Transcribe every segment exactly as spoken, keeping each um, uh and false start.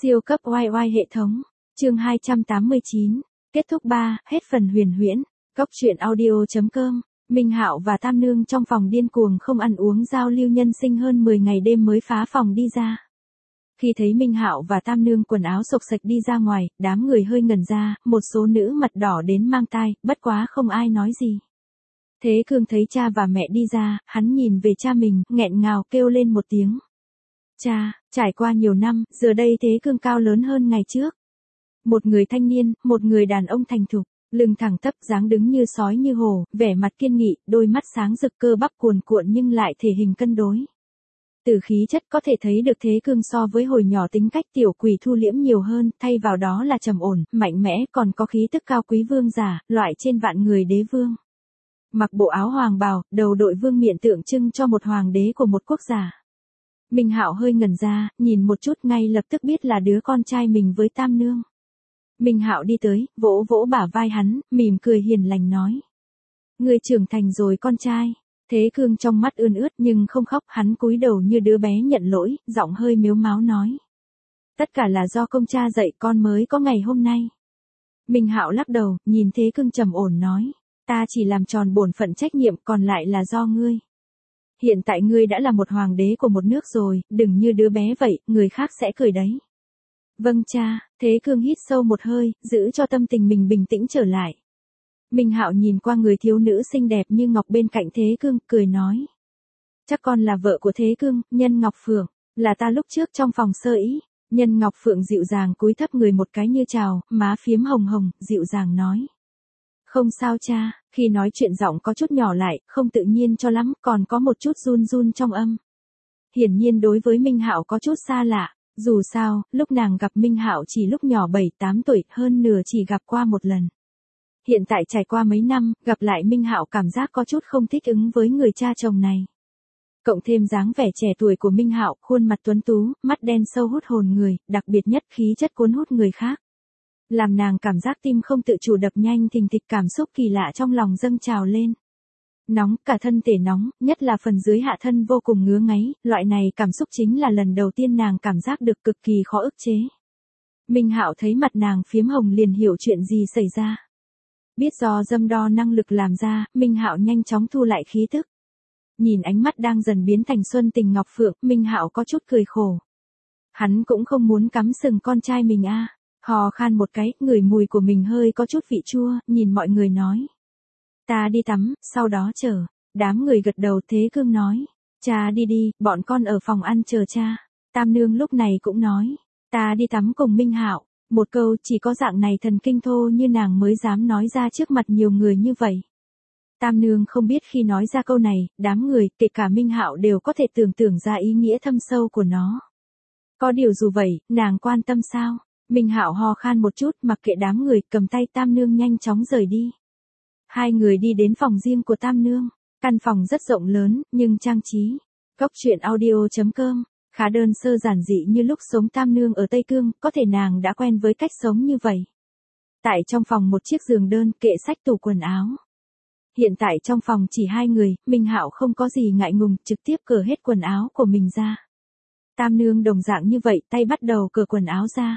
Siêu cấp oai oai hệ thống. Chương hai trăm tám mươi chín. Kết thúc ba, hết phần huyền huyễn. Góc truyện audio chấm com. Minh Hạo và Tam Nương trong phòng điên cuồng không ăn uống giao lưu nhân sinh hơn mười ngày đêm mới phá phòng đi ra. Khi thấy Minh Hạo và Tam Nương quần áo xộc xệch đi ra ngoài, đám người hơi ngẩn ra, một số nữ mặt đỏ đến mang tai, bất quá không ai nói gì. Thế Cương thấy cha và mẹ đi ra, hắn nhìn về cha mình, nghẹn ngào kêu lên một tiếng. Cha, trải qua nhiều năm, giờ đây Thế Cương cao lớn hơn ngày trước. Một người thanh niên, một người đàn ông thành thục, lưng thẳng tắp dáng đứng như sói như hổ, vẻ mặt kiên nghị, đôi mắt sáng rực cơ bắp cuồn cuộn nhưng lại thể hình cân đối. Từ khí chất có thể thấy được Thế Cương so với hồi nhỏ tính cách tiểu quỷ thu liễm nhiều hơn, thay vào đó là trầm ổn, mạnh mẽ, còn có khí tức cao quý vương giả, loại trên vạn người đế vương. Mặc bộ áo hoàng bào, đầu đội vương miện tượng trưng cho một hoàng đế của một quốc gia. Minh Hạo hơi ngẩn ra, nhìn một chút ngay lập tức biết là đứa con trai mình với Tam Nương. Minh Hạo đi tới, vỗ vỗ bả vai hắn, mỉm cười hiền lành nói. Ngươi trưởng thành rồi con trai. Thế Cương trong mắt ươn ướt nhưng không khóc, hắn cúi đầu như đứa bé nhận lỗi, giọng hơi mếu máo nói. Tất cả là do công cha dạy con mới có ngày hôm nay. Minh Hạo lắc đầu, nhìn Thế Cương trầm ổn nói. Ta chỉ làm tròn bổn phận trách nhiệm, còn lại là do ngươi. Hiện tại ngươi đã là một hoàng đế của một nước rồi, đừng như đứa bé vậy, người khác sẽ cười đấy. Vâng cha. Thế Cương hít sâu một hơi, giữ cho tâm tình mình bình tĩnh trở lại. Minh Hạo nhìn qua người thiếu nữ xinh đẹp như ngọc bên cạnh Thế Cương, cười nói. Chắc con là vợ của Thế Cương, Nhân Ngọc Phượng, là ta lúc trước trong phòng sơ ý. Nhân Ngọc Phượng dịu dàng cúi thấp người một cái như chào, má phiếm hồng hồng, dịu dàng nói. Không sao cha, khi nói chuyện giọng có chút nhỏ lại, không tự nhiên cho lắm, còn có một chút run run trong âm. Hiển nhiên đối với Minh Hạo có chút xa lạ, dù sao, lúc nàng gặp Minh Hạo chỉ lúc nhỏ bảy tám tuổi, hơn nửa chỉ gặp qua một lần. Hiện tại trải qua mấy năm, gặp lại Minh Hạo cảm giác có chút không thích ứng với người cha chồng này. Cộng thêm dáng vẻ trẻ tuổi của Minh Hạo, khuôn mặt tuấn tú, mắt đen sâu hút hồn người, đặc biệt nhất khí chất cuốn hút người khác. Làm nàng cảm giác tim không tự chủ đập nhanh thình thịch, cảm xúc kỳ lạ trong lòng dâng trào lên. Nóng, cả thân thể nóng, nhất là phần dưới hạ thân vô cùng ngứa ngáy, loại này cảm xúc chính là lần đầu tiên nàng cảm giác được cực kỳ khó ức chế. Minh Hạo thấy mặt nàng phiếm hồng liền hiểu chuyện gì xảy ra. Biết do dâm đo năng lực làm ra, Minh Hạo nhanh chóng thu lại khí tức. Nhìn ánh mắt đang dần biến thành xuân tình ngọc phượng, Minh Hạo có chút cười khổ. Hắn cũng không muốn cắm sừng con trai mình a. À. Hò khan một cái, ngửi mùi của mình hơi có chút vị chua, nhìn mọi người nói. Ta đi tắm, sau đó chờ. Đám người gật đầu. Thế Cương nói. Cha đi đi, bọn con ở phòng ăn chờ cha. Tam Nương lúc này cũng nói. Ta đi tắm cùng Minh Hạo. Một câu chỉ có dạng này thần kinh thô như nàng mới dám nói ra trước mặt nhiều người như vậy. Tam Nương không biết khi nói ra câu này, đám người, kể cả Minh Hạo đều có thể tưởng tượng ra ý nghĩa thâm sâu của nó. Có điều dù vậy, nàng quan tâm sao? Minh Hạo ho khan một chút, mặc kệ đám người, cầm tay Tam Nương nhanh chóng rời đi. Hai người đi đến phòng riêng của Tam Nương. Căn phòng rất rộng lớn, nhưng trang trí. Góc truyện audio chấm com. Khá đơn sơ giản dị như lúc sống Tam Nương ở Tây Cương, có thể nàng đã quen với cách sống như vậy. Tại trong phòng một chiếc giường đơn, kệ sách tủ quần áo. Hiện tại trong phòng chỉ hai người, Minh Hạo không có gì ngại ngùng, trực tiếp cởi hết quần áo của mình ra. Tam Nương đồng dạng như vậy, tay bắt đầu cởi quần áo ra.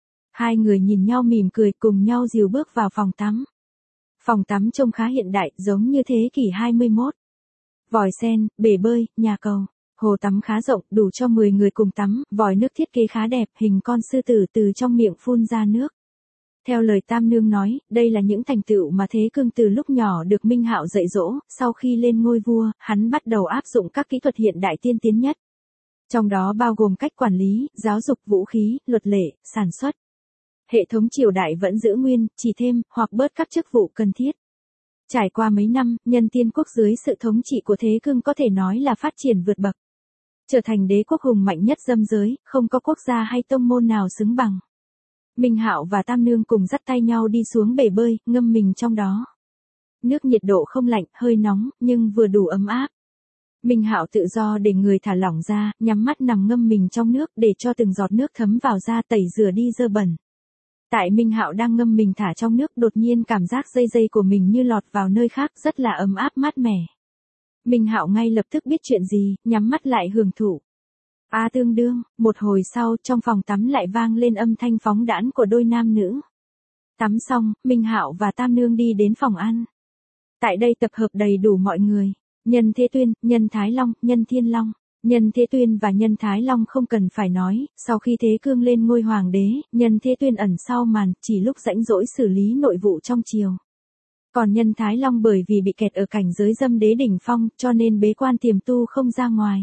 Hai người nhìn nhau mỉm cười, cùng nhau dìu bước vào phòng tắm. Phòng tắm trông khá hiện đại, giống như thế kỷ hai mươi mốt. Vòi sen, bể bơi, nhà cầu. Hồ tắm khá rộng, đủ cho mười người cùng tắm, vòi nước thiết kế khá đẹp, hình con sư tử từ trong miệng phun ra nước. Theo lời Tam Nương nói, đây là những thành tựu mà Thế Cương từ lúc nhỏ được Minh Hạo dạy dỗ, sau khi lên ngôi vua, hắn bắt đầu áp dụng các kỹ thuật hiện đại tiên tiến nhất. Trong đó bao gồm cách quản lý, giáo dục, vũ khí, luật lệ, sản xuất. Hệ thống triều đại vẫn giữ nguyên, chỉ thêm, hoặc bớt các chức vụ cần thiết. Trải qua mấy năm, Nhân Tiên quốc dưới sự thống trị của Thế Cương có thể nói là phát triển vượt bậc. Trở thành đế quốc hùng mạnh nhất dâm giới, không có quốc gia hay tông môn nào xứng bằng. Minh Hạo và Tam Nương cùng dắt tay nhau đi xuống bể bơi, ngâm mình trong đó. Nước nhiệt độ không lạnh, hơi nóng, nhưng vừa đủ ấm áp. Minh Hạo tự do để người thả lỏng ra, nhắm mắt nằm ngâm mình trong nước để cho từng giọt nước thấm vào da tẩy rửa đi dơ bẩn. Tại Minh Hạo đang ngâm mình thả trong nước, đột nhiên cảm giác dây dây của mình như lọt vào nơi khác, rất là ấm áp mát mẻ. Minh Hạo ngay lập tức biết chuyện gì, nhắm mắt lại hưởng thụ. A tương đương, một hồi sau trong phòng tắm lại vang lên âm thanh phóng đãng của đôi nam nữ. Tắm xong, Minh Hạo và Tam Nương đi đến phòng ăn. Tại đây tập hợp đầy đủ mọi người. Nhân Thế Tuyên, Nhân Thái Long, Nhân Thiên Long. Nhân Thế Tuyên và Nhân Thái Long không cần phải nói, sau khi Thế Cương lên ngôi hoàng đế, Nhân Thế Tuyên ẩn sau màn, chỉ lúc rãnh rỗi xử lý nội vụ trong triều. Còn Nhân Thái Long bởi vì bị kẹt ở cảnh giới dâm đế đỉnh phong, cho nên bế quan tiềm tu không ra ngoài.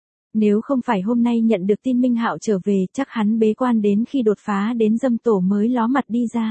Nếu không phải hôm nay nhận được tin Minh Hạo trở về, chắc hắn bế quan đến khi đột phá đến dâm tổ mới ló mặt đi ra.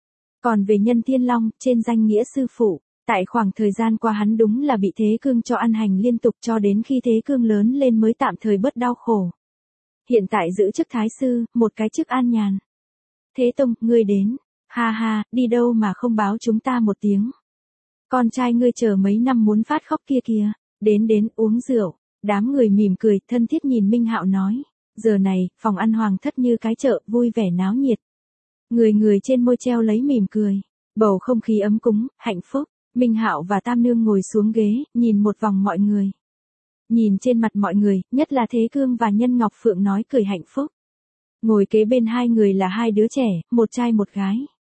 Còn về Nhân Thiên Long, trên danh nghĩa sư phụ, tại khoảng thời gian qua hắn đúng là bị Thế Cương cho ăn hành liên tục cho đến khi Thế Cương lớn lên mới tạm thời bớt đau khổ. Hiện tại giữ chức thái sư, một cái chức an nhàn. Thế Tông, ngươi đến. Ha ha, đi đâu mà không báo chúng ta một tiếng. Con trai ngươi chờ mấy năm muốn phát khóc kia kìa. Đến đến, uống rượu. Đám người mỉm cười, thân thiết nhìn Minh Hạo nói. Giờ này, phòng ăn hoàng thất như cái chợ, vui vẻ náo nhiệt. Người người trên môi treo lấy mỉm cười. Bầu không khí ấm cúng, hạnh phúc. Minh Hạo và Tam Nương ngồi xuống ghế, nhìn một vòng mọi người. Nhìn trên mặt mọi người, nhất là Thế Cương và Nhân Ngọc Phượng nói cười hạnh phúc. Ngồi kế bên hai người là hai đứa trẻ, một trai một gái.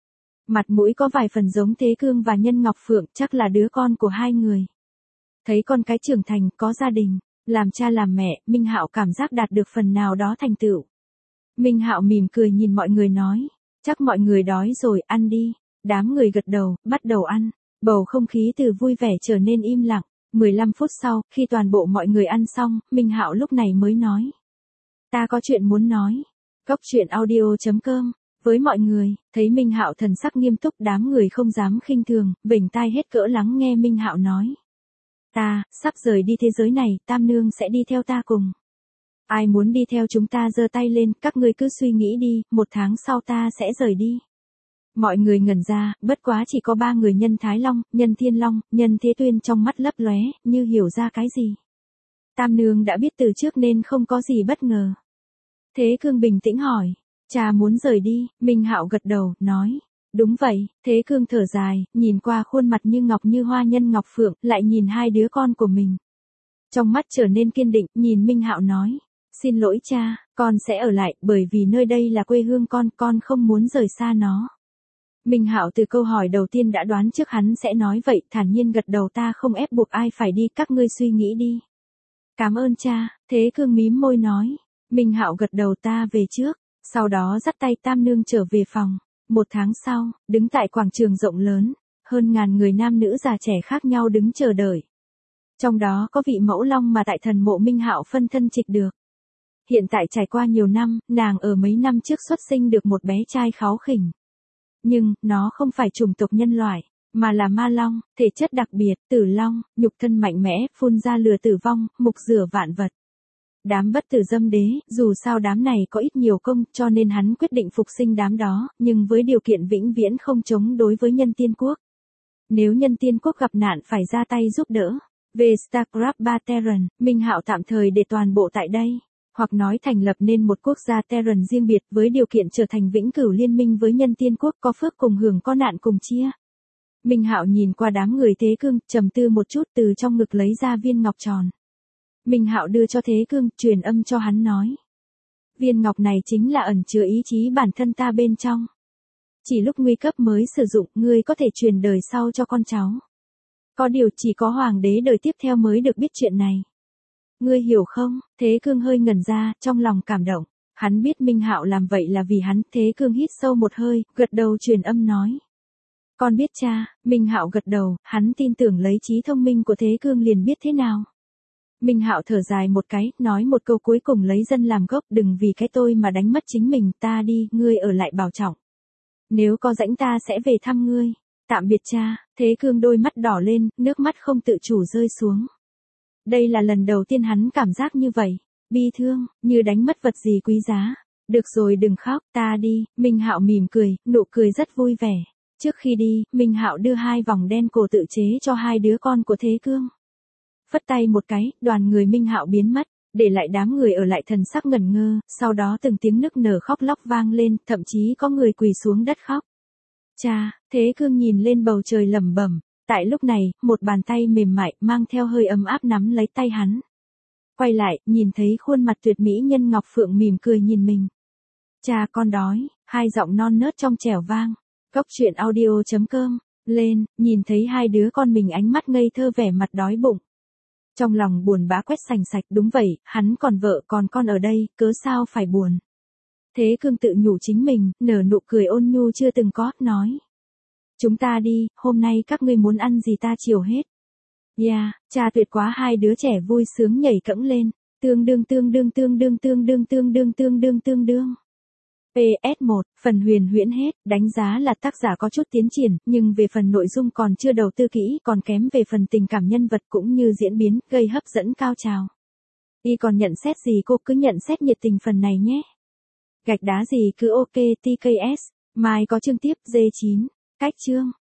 Mặt mũi có vài phần giống Thế Cương và Nhân Ngọc Phượng, chắc là đứa con của hai người. Thấy con cái trưởng thành, có gia đình, làm cha làm mẹ, Minh Hạo cảm giác đạt được phần nào đó thành tựu. Minh Hạo mỉm cười nhìn mọi người nói, chắc mọi người đói rồi, ăn đi. Đám người gật đầu, bắt đầu ăn. Bầu không khí từ vui vẻ trở nên im lặng. mười lăm phút sau, khi toàn bộ mọi người ăn xong, Minh Hạo lúc này mới nói. Ta có chuyện muốn nói. Cốc truyện audio chấm com. Với mọi người, thấy Minh Hạo thần sắc nghiêm túc, đám người không dám khinh thường, vểnh tai hết cỡ lắng nghe Minh Hạo nói. Ta, sắp rời đi thế giới này, Tam Nương sẽ đi theo ta cùng. Ai muốn đi theo chúng ta giơ tay lên, các ngươi cứ suy nghĩ đi, một tháng sau ta sẽ rời đi. Mọi người ngẩn ra, bất quá chỉ có ba người Nhân Thái Long, Nhân Thiên Long, Nhân Thế Tuyên trong mắt lấp lóe, như hiểu ra cái gì. Tam Nương đã biết từ trước nên không có gì bất ngờ. Thế Cương bình tĩnh hỏi, cha muốn rời đi, Minh Hạo gật đầu, nói, đúng vậy. Thế Cương thở dài, nhìn qua khuôn mặt như ngọc như hoa Nhân Ngọc Phượng, lại nhìn hai đứa con của mình. Trong mắt trở nên kiên định, nhìn Minh Hạo nói, xin lỗi cha, con sẽ ở lại, bởi vì nơi đây là quê hương con, con không muốn rời xa nó. Minh Hạo từ câu hỏi đầu tiên đã đoán trước hắn sẽ nói vậy, thản nhiên gật đầu, ta không ép buộc ai phải đi, các ngươi suy nghĩ đi. Cảm ơn cha. Thế Cương mím môi nói. Minh Hạo gật đầu, ta về trước. Sau đó dắt tay Tam Nương trở về phòng. Một tháng sau, đứng tại quảng trường rộng lớn, hơn ngàn người nam nữ già trẻ khác nhau đứng chờ đợi. Trong đó có vị mẫu long mà tại thần mộ Minh Hạo phân thân trịch được. Hiện tại trải qua nhiều năm, nàng ở mấy năm trước xuất sinh được một bé trai kháu khỉnh. Nhưng, nó không phải chủng tộc nhân loại, mà là ma long, thể chất đặc biệt, tử long, nhục thân mạnh mẽ, phun ra lửa tử vong, mục rửa vạn vật. Đám bất tử dâm đế, dù sao đám này có ít nhiều công, cho nên hắn quyết định phục sinh đám đó, nhưng với điều kiện vĩnh viễn không chống đối với nhân tiên quốc. Nếu nhân tiên quốc gặp nạn phải ra tay giúp đỡ. Về Starcraft ba Terran, Minh Hạo tạm thời để toàn bộ tại đây. Hoặc nói thành lập nên một quốc gia Terran riêng biệt với điều kiện trở thành vĩnh cửu liên minh với nhân tiên quốc, có phước cùng hưởng, có nạn cùng chia. Minh Hạo nhìn qua đám người Thế Cương, trầm tư một chút, từ trong ngực lấy ra viên ngọc tròn. Minh Hạo đưa cho Thế Cương, truyền âm cho hắn nói. Viên ngọc này chính là ẩn chứa ý chí bản thân ta bên trong. Chỉ lúc nguy cấp mới sử dụng, ngươi có thể truyền đời sau cho con cháu. Có điều chỉ có hoàng đế đời tiếp theo mới được biết chuyện này. Ngươi hiểu không? Thế Cương hơi ngẩn ra, trong lòng cảm động. Hắn biết Minh Hạo làm vậy là vì hắn. Thế Cương hít sâu một hơi, gật đầu truyền âm nói. Con biết cha. Minh Hạo gật đầu, hắn tin tưởng lấy trí thông minh của Thế Cương liền biết thế nào. Minh Hạo thở dài một cái, nói một câu cuối cùng lấy dân làm gốc, đừng vì cái tôi mà đánh mất chính mình, ta đi, ngươi ở lại bảo trọng. Nếu có rảnh ta sẽ về thăm ngươi. Tạm biệt cha. Thế Cương đôi mắt đỏ lên, nước mắt không tự chủ rơi xuống. Đây là lần đầu tiên hắn cảm giác như vậy, bi thương, như đánh mất vật gì quý giá. Được rồi, đừng khóc, ta đi. Minh Hạo mỉm cười, nụ cười rất vui vẻ. Trước khi đi, Minh Hạo đưa hai vòng đen cổ tự chế cho hai đứa con của Thế Cương. Phất tay một cái, đoàn người Minh Hạo biến mất, để lại đám người ở lại thần sắc ngẩn ngơ, sau đó từng tiếng nức nở khóc lóc vang lên, thậm chí có người quỳ xuống đất khóc. Cha. Thế Cương nhìn lên bầu trời lẩm bẩm. Tại lúc này, một bàn tay mềm mại mang theo hơi ấm áp nắm lấy tay hắn. Quay lại, nhìn thấy khuôn mặt tuyệt mỹ nhân Ngọc Phượng mỉm cười nhìn mình. Cha con đói, hai giọng non nớt trong trẻo vang. Cốc truyện audio chấm com, lên, nhìn thấy hai đứa con mình ánh mắt ngây thơ vẻ mặt đói bụng. Trong lòng buồn bã quét sành sạch, đúng vậy, hắn còn vợ còn con ở đây, cớ sao phải buồn. Thế Cương tự nhủ chính mình, nở nụ cười ôn nhu chưa từng có, nói. Chúng ta đi, hôm nay các ngươi muốn ăn gì ta chiều hết. Yeah, cha tuyệt quá, hai đứa trẻ vui sướng nhảy cẫng lên. Tương đương tương đương tương đương tương đương tương đương tương đương tương đương. pê ét một, phần huyền huyễn hết, đánh giá là tác giả có chút tiến triển, nhưng về phần nội dung còn chưa đầu tư kỹ, còn kém về phần tình cảm nhân vật cũng như diễn biến, gây hấp dẫn cao trào. Y còn nhận xét gì cô cứ nhận xét nhiệt tình phần này nhé. Gạch đá gì cứ ok tê ca ét, mai có chương tiếp, dê chín, cách chương.